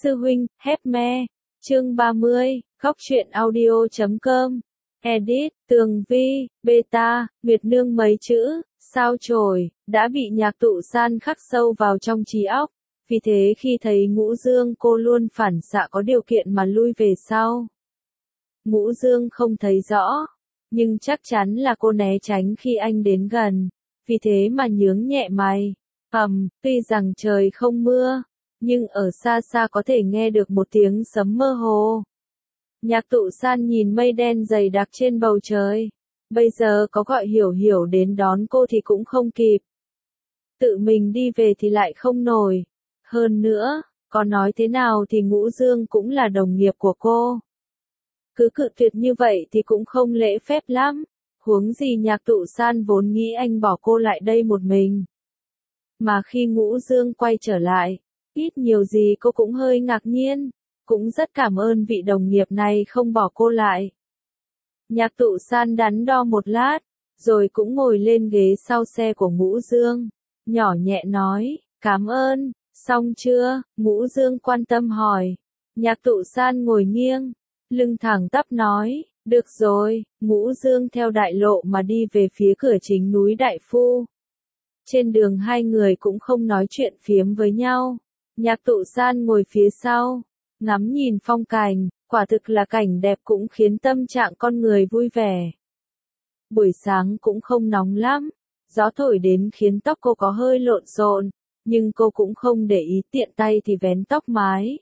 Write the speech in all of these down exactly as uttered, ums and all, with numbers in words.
sư huynh, hép me. Chương ba mươi, khóc chuyện audio chấm com. Edit, Tường Vi, Beta, Nguyệt Nương mấy chữ, sao chổi, đã bị Nhạc Tụ San khắc sâu vào trong trí óc. Vì thế khi thấy Ngũ Dương cô luôn phản xạ có điều kiện mà lui về sau. Ngũ Dương không thấy rõ, nhưng chắc chắn là cô né tránh khi anh đến gần. Vì thế mà nhướng nhẹ mày. Ầm, tuy rằng trời không mưa, nhưng ở xa xa có thể nghe được một tiếng sấm mơ hồ. Nhạc Tụ San nhìn mây đen dày đặc trên bầu trời. Bây giờ có gọi Hiểu Hiểu đến đón cô thì cũng không kịp. Tự mình đi về thì lại không nổi. Hơn nữa, có nói thế nào thì Ngũ Dương cũng là đồng nghiệp của cô. Cứ cự tuyệt như vậy thì cũng không lễ phép lắm. Huống gì Nhạc Tụ San vốn nghĩ anh bỏ cô lại đây một mình. Mà khi Ngũ Dương quay trở lại, ít nhiều gì cô cũng hơi ngạc nhiên. Cũng rất cảm ơn vị đồng nghiệp này không bỏ cô lại. Nhạc Tụ San đắn đo một lát, rồi cũng ngồi lên ghế sau xe của Ngũ Dương. Nhỏ nhẹ nói, cảm ơn, xong chưa? Ngũ Dương quan tâm hỏi. Nhạc Tụ San ngồi nghiêng, lưng thẳng tắp nói, được rồi. Ngũ Dương theo đại lộ mà đi về phía cửa chính núi Đại Phu. Trên đường hai người cũng không nói chuyện phiếm với nhau. Nhạc Tụ San ngồi phía sau, ngắm nhìn phong cảnh, quả thực là cảnh đẹp cũng khiến tâm trạng con người vui vẻ. Buổi sáng cũng không nóng lắm, gió thổi đến khiến tóc cô có hơi lộn xộn, nhưng cô cũng không để ý, tiện tay thì vén tóc mái.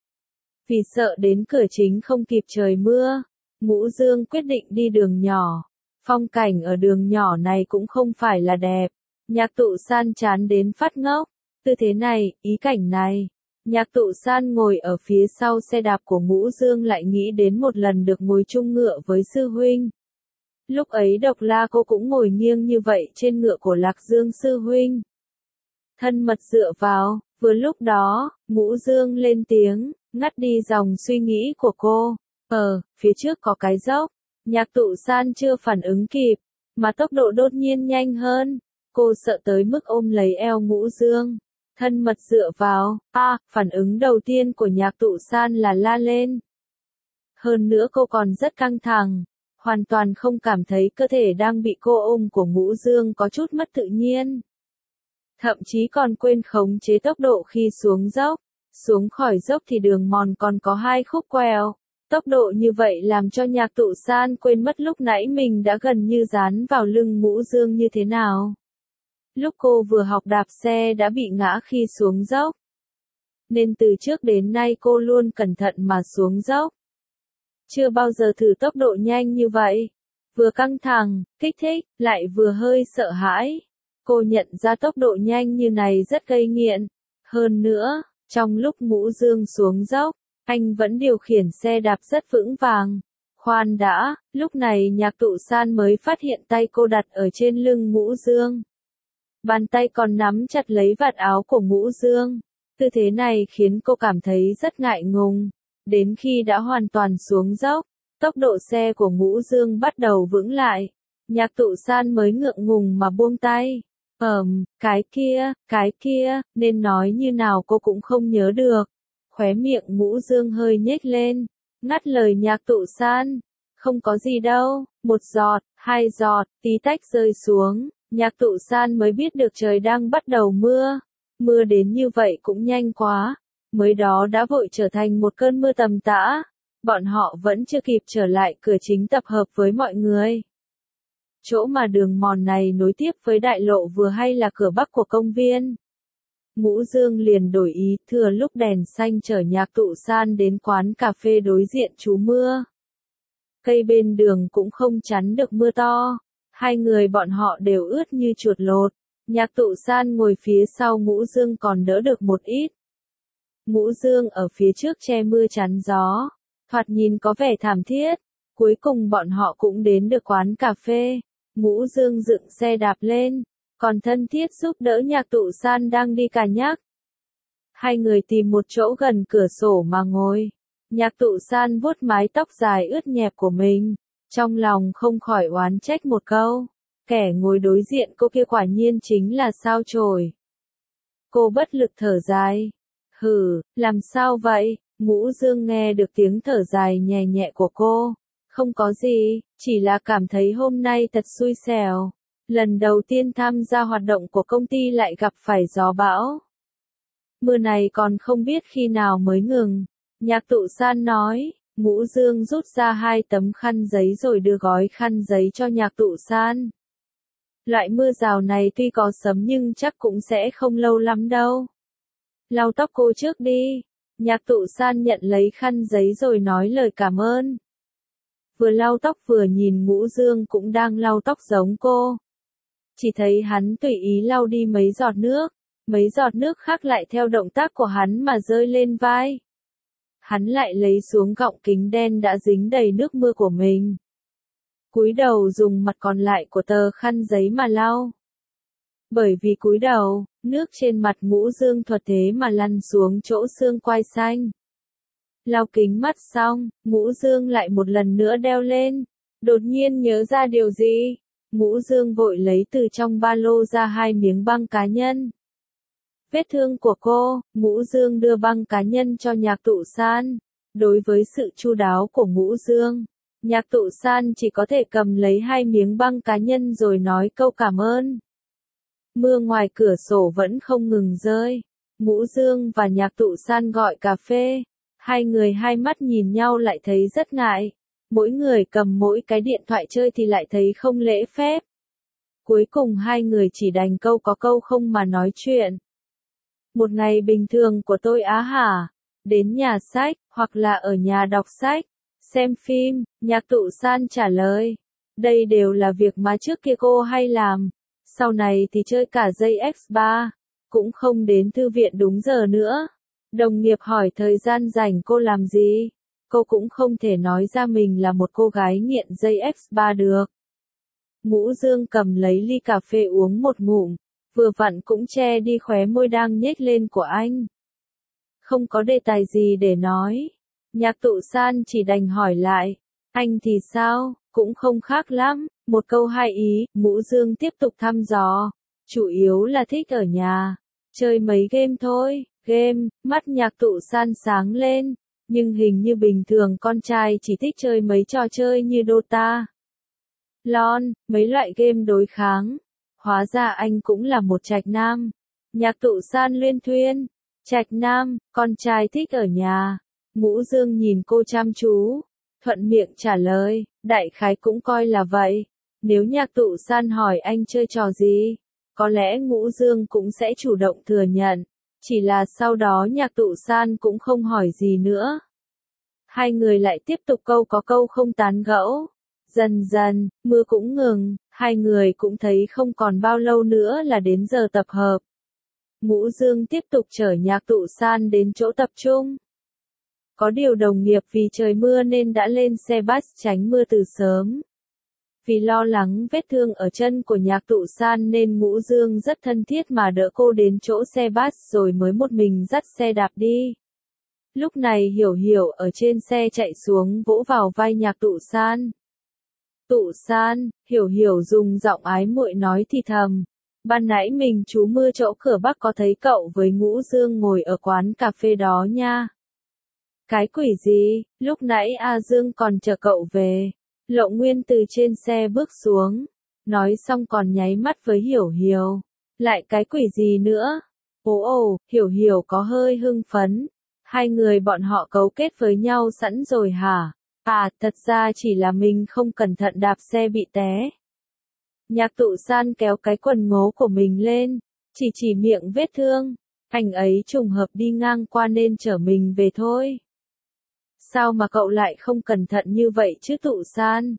Vì sợ đến cửa chính không kịp trời mưa, Ngũ Dương quyết định đi đường nhỏ. Phong cảnh ở đường nhỏ này cũng không phải là đẹp. Nhạc Tụ San chán đến phát ngốc. Tư thế này, ý cảnh này. Nhạc Tụ San ngồi ở phía sau xe đạp của Ngũ Dương lại nghĩ đến một lần được ngồi chung ngựa với sư huynh. Lúc ấy Độc La cô cũng ngồi nghiêng như vậy trên ngựa của Lạc Dương sư huynh. Thân mật dựa vào, vừa lúc đó, Ngũ Dương lên tiếng, ngắt đi dòng suy nghĩ của cô. Ờ, phía trước có cái dốc. Nhạc Tụ San chưa phản ứng kịp, mà tốc độ đột nhiên nhanh hơn. Cô sợ tới mức ôm lấy eo Ngũ Dương. Thân mật dựa vào, a, à, phản ứng đầu tiên của Nhạc Tụ San là la lên. Hơn nữa cô còn rất căng thẳng, hoàn toàn không cảm thấy cơ thể đang bị cô ôm của Ngũ Dương có chút mất tự nhiên. Thậm chí còn quên khống chế tốc độ khi xuống dốc. Xuống khỏi dốc thì đường mòn còn có hai khúc quẹo. Tốc độ như vậy làm cho Nhạc Tụ San quên mất lúc nãy mình đã gần như dán vào lưng Ngũ Dương như thế nào. Lúc cô vừa học đạp xe đã bị ngã khi xuống dốc. Nên từ trước đến nay cô luôn cẩn thận mà xuống dốc. Chưa bao giờ thử tốc độ nhanh như vậy. Vừa căng thẳng, kích thích, lại vừa hơi sợ hãi. Cô nhận ra tốc độ nhanh như này rất gây nghiện. Hơn nữa, trong lúc Ngũ Dương xuống dốc, anh vẫn điều khiển xe đạp rất vững vàng. Khoan đã, lúc này Nhạc Tụ San mới phát hiện tay cô đặt ở trên lưng Ngũ Dương. Bàn tay còn nắm chặt lấy vạt áo của Ngũ Dương. Tư thế này khiến cô cảm thấy rất ngại ngùng. Đến khi đã hoàn toàn xuống dốc, tốc độ xe của Ngũ Dương bắt đầu vững lại. Nhạc Tụ San mới ngượng ngùng mà buông tay. Ờm, cái kia, cái kia, nên nói như nào cô cũng không nhớ được. Khóe miệng Ngũ Dương hơi nhếch lên, ngắt lời Nhạc Tụ San. Không có gì đâu, một giọt, hai giọt, tí tách rơi xuống. Nhạc Tụ San mới biết được trời đang bắt đầu mưa. Mưa đến như vậy cũng nhanh quá. Mới đó đã vội trở thành một cơn mưa tầm tã. Bọn họ vẫn chưa kịp trở lại cửa chính tập hợp với mọi người. Chỗ mà đường mòn này nối tiếp với đại lộ vừa hay là cửa bắc của công viên. Ngũ Dương liền đổi ý, thừa lúc đèn xanh chở Nhạc Tụ San đến quán cà phê đối diện trú mưa. Cây bên đường cũng không chắn được mưa to. Hai người bọn họ đều ướt như chuột lột. Nhạc Tụ San ngồi phía sau Ngũ Dương còn đỡ được một ít. Ngũ Dương ở phía trước che mưa chắn gió. Thoạt nhìn có vẻ thảm thiết. Cuối cùng bọn họ cũng đến được quán cà phê. Ngũ Dương dựng xe đạp lên, còn thân thiết giúp đỡ Nhạc Tụ San đang đi cà nhắc. Hai người tìm một chỗ gần cửa sổ mà ngồi. Nhạc Tụ San vuốt mái tóc dài ướt nhẹp của mình. Trong lòng không khỏi oán trách một câu. Kẻ ngồi đối diện cô kia quả nhiên chính là sao chổi. Cô bất lực thở dài. Hừ, làm sao vậy? Ngũ Dương nghe được tiếng thở dài nhẹ nhẹ của cô. Không có gì, chỉ là cảm thấy hôm nay thật xui xẻo. Lần đầu tiên tham gia hoạt động của công ty lại gặp phải gió bão. Mưa này còn không biết khi nào mới ngừng. Nhạc Tụ San nói. Ngũ Dương rút ra hai tấm khăn giấy rồi đưa gói khăn giấy cho Nhạc Tụ San. Loại mưa rào này tuy có sấm nhưng chắc cũng sẽ không lâu lắm đâu. Lau tóc cô trước đi. Nhạc Tụ San nhận lấy khăn giấy rồi nói lời cảm ơn. Vừa lau tóc vừa nhìn Ngũ Dương cũng đang lau tóc giống cô. Chỉ thấy hắn tùy ý lau đi mấy giọt nước. Mấy giọt nước khác lại theo động tác của hắn mà rơi lên vai. Hắn lại lấy xuống gọng kính đen đã dính đầy nước mưa của mình. Cúi đầu dùng mặt còn lại của tờ khăn giấy mà lau. Bởi vì cúi đầu, nước trên mặt Ngũ Dương thuật thế mà lăn xuống chỗ xương quai xanh. Lau kính mắt xong, Ngũ Dương lại một lần nữa đeo lên. Đột nhiên nhớ ra điều gì, Ngũ Dương vội lấy từ trong ba lô ra hai miếng băng cá nhân. Vết thương của cô, Ngũ Dương đưa băng cá nhân cho Nhạc Tụ San. Đối với sự chu đáo của Ngũ Dương, Nhạc Tụ San chỉ có thể cầm lấy hai miếng băng cá nhân rồi nói câu cảm ơn. Mưa ngoài cửa sổ vẫn không ngừng rơi. Ngũ Dương và Nhạc Tụ San gọi cà phê. Hai người hai mắt nhìn nhau lại thấy rất ngại. Mỗi người cầm mỗi cái điện thoại chơi thì lại thấy không lễ phép. Cuối cùng hai người chỉ đành câu có câu không mà nói chuyện. Một ngày bình thường của tôi á hả? Đến nhà sách, hoặc là ở nhà đọc sách, xem phim, Nhạc Tụ San trả lời. Đây đều là việc mà trước kia cô hay làm. Sau này thì chơi cả dây ích ba, cũng không đến thư viện đúng giờ nữa. Đồng nghiệp hỏi thời gian rảnh cô làm gì? Cô cũng không thể nói ra mình là một cô gái nghiện dây ích ba được. Ngũ Dương cầm lấy ly cà phê uống một ngụm, vừa vặn cũng che đi khóe môi đang nhếch lên của anh. Không có đề tài gì để nói. Nhạc Tụ San chỉ đành hỏi lại. Anh thì sao? Cũng không khác lắm. Một câu hai ý, Ngũ Dương tiếp tục thăm dò. Chủ yếu là thích ở nhà. Chơi mấy game thôi. Game, mắt Nhạc Tụ San sáng lên. Nhưng hình như bình thường con trai chỉ thích chơi mấy trò chơi như Dota, LOL, mấy loại game đối kháng. Hóa ra anh cũng là một trạch nam. Nhạc Tụ San luyên thuyên. Trạch nam, con trai thích ở nhà. Ngũ Dương nhìn cô chăm chú. Thuận miệng trả lời, đại khái cũng coi là vậy. Nếu Nhạc Tụ San hỏi anh chơi trò gì, có lẽ Ngũ Dương cũng sẽ chủ động thừa nhận. Chỉ là sau đó Nhạc Tụ San cũng không hỏi gì nữa. Hai người lại tiếp tục câu có câu không tán gẫu. Dần dần, mưa cũng ngừng, hai người cũng thấy không còn bao lâu nữa là đến giờ tập hợp. Ngũ Dương tiếp tục chở Nhạc Tụ San đến chỗ tập trung. Có điều đồng nghiệp vì trời mưa nên đã lên xe bus tránh mưa từ sớm. Vì lo lắng vết thương ở chân của Nhạc Tụ San nên Ngũ Dương rất thân thiết mà đỡ cô đến chỗ xe bus rồi mới một mình dắt xe đạp đi. Lúc này Hiểu Hiểu ở trên xe chạy xuống vỗ vào vai Nhạc Tụ San. Tụ San, Hiểu Hiểu dùng giọng ái muội nói thì thầm. Ban nãy mình trú mưa chỗ cửa Bắc có thấy cậu với Ngũ Dương ngồi ở quán cà phê đó nha. Cái quỷ gì, lúc nãy A Dương còn chờ cậu về. Lộ Nguyên từ trên xe bước xuống. Nói xong còn nháy mắt với Hiểu Hiểu. Lại cái quỷ gì nữa? Ồ ồ, Hiểu Hiểu có hơi hưng phấn. Hai người bọn họ cấu kết với nhau sẵn rồi hả? À, thật ra chỉ là mình không cẩn thận đạp xe bị té. Nhạc Tụ San kéo cái quần ngố của mình lên, chỉ chỉ miệng vết thương. Anh ấy trùng hợp đi ngang qua nên chở mình về thôi. Sao mà cậu lại không cẩn thận như vậy chứ Tụ San?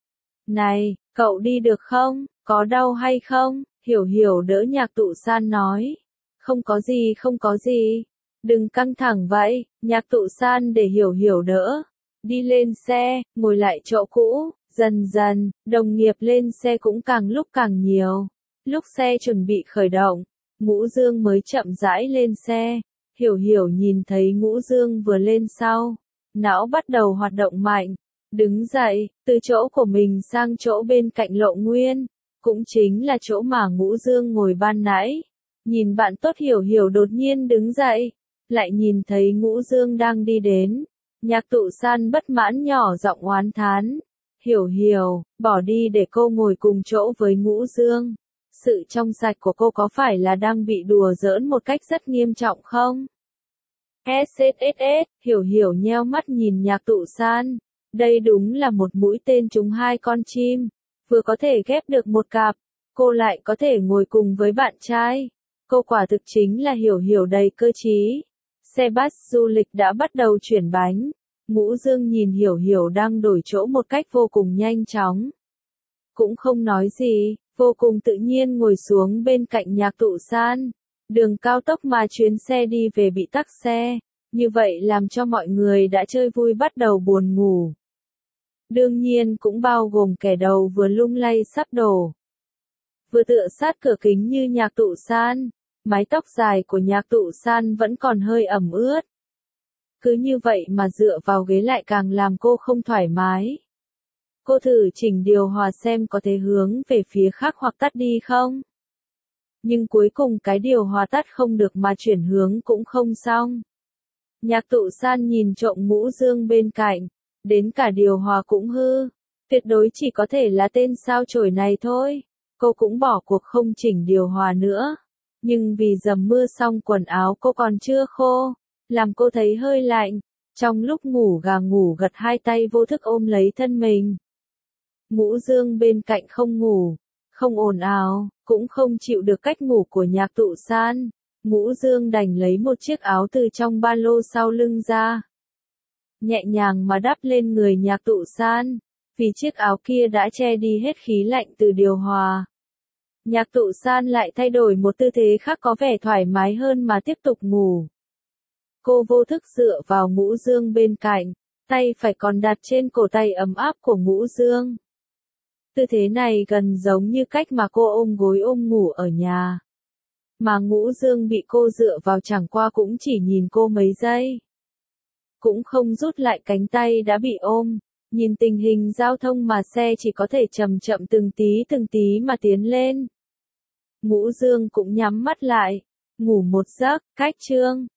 Này, cậu đi được không? Có đau hay không? Hiểu Hiểu đỡ Nhạc Tụ San nói. Không có gì không có gì. Đừng căng thẳng vậy. Nhạc Tụ San để Hiểu Hiểu đỡ. Đi lên xe, ngồi lại chỗ cũ. Dần dần, đồng nghiệp lên xe cũng càng lúc càng nhiều. Lúc xe chuẩn bị khởi động, Ngũ Dương mới chậm rãi lên xe. Hiểu Hiểu nhìn thấy Ngũ Dương vừa lên sau. Não bắt đầu hoạt động mạnh. Đứng dậy, từ chỗ của mình sang chỗ bên cạnh Lộ Nguyên. Cũng chính là chỗ mà Ngũ Dương ngồi ban nãy. Nhìn bạn tốt Hiểu Hiểu đột nhiên đứng dậy. lại nhìn thấy Ngũ Dương đang đi đến. Nhạc Tụ San bất mãn nhỏ giọng oán thán. Hiểu Hiểu, bỏ đi để cô ngồi cùng chỗ với Ngũ Dương. Sự trong sạch của cô có phải là đang bị đùa giỡn một cách rất nghiêm trọng không? ét ét ét ét, Hiểu Hiểu nheo mắt nhìn Nhạc Tụ San. Đây đúng là một mũi tên trúng hai con chim. Vừa có thể ghép được một cặp, cô lại có thể ngồi cùng với bạn trai. Cô quả thực chính là Hiểu Hiểu đầy cơ trí. Xe bus du lịch đã bắt đầu chuyển bánh. Ngũ Dương nhìn Hiểu Hiểu đang đổi chỗ một cách vô cùng nhanh chóng. Cũng không nói gì, vô cùng tự nhiên ngồi xuống bên cạnh Nhạc Tụ San. Đường cao tốc mà chuyến xe đi về bị tắc xe. Như vậy làm cho mọi người đã chơi vui bắt đầu buồn ngủ. Đương nhiên cũng bao gồm kẻ đầu vừa lung lay sắp đổ. Vừa tựa sát cửa kính như Nhạc Tụ San, mái tóc dài của Nhạc Tụ San vẫn còn hơi ẩm ướt. Cứ như vậy mà dựa vào ghế lại càng làm cô không thoải mái. Cô thử chỉnh điều hòa xem có thể hướng về phía khác hoặc tắt đi không? Nhưng cuối cùng cái điều hòa tắt không được mà chuyển hướng cũng không xong. Nhạc Tụ San nhìn trộm Ngũ Dương bên cạnh, đến cả điều hòa cũng hư. Tuyệt đối chỉ có thể là tên sao chổi này thôi. Cô cũng bỏ cuộc không chỉnh điều hòa nữa. Nhưng vì dầm mưa xong quần áo cô còn chưa khô, làm cô thấy hơi lạnh. Trong lúc ngủ gà ngủ gật hai tay vô thức ôm lấy thân mình. Ngũ Dương bên cạnh không ngủ, không ồn ào, cũng không chịu được cách ngủ của Nhạc Tụ San. Ngũ Dương đành lấy một chiếc áo từ trong ba lô sau lưng ra. Nhẹ nhàng mà đắp lên người Nhạc Tụ San, vì chiếc áo kia đã che đi hết khí lạnh từ điều hòa. Nhạc Tụ San lại thay đổi một tư thế khác có vẻ thoải mái hơn mà tiếp tục ngủ. Cô vô thức dựa vào Ngũ Dương bên cạnh, tay phải còn đặt trên cổ tay ấm áp của Ngũ Dương. Tư thế này gần giống như cách mà cô ôm gối ôm ngủ ở nhà. Mà Ngũ Dương bị cô dựa vào chẳng qua cũng chỉ nhìn cô mấy giây. Cũng không rút lại cánh tay đã bị ôm, nhìn tình hình giao thông mà xe chỉ có thể chậm chậm từng tí từng tí mà tiến lên. Ngũ Dương cũng nhắm mắt lại, ngủ một giấc, cách chương.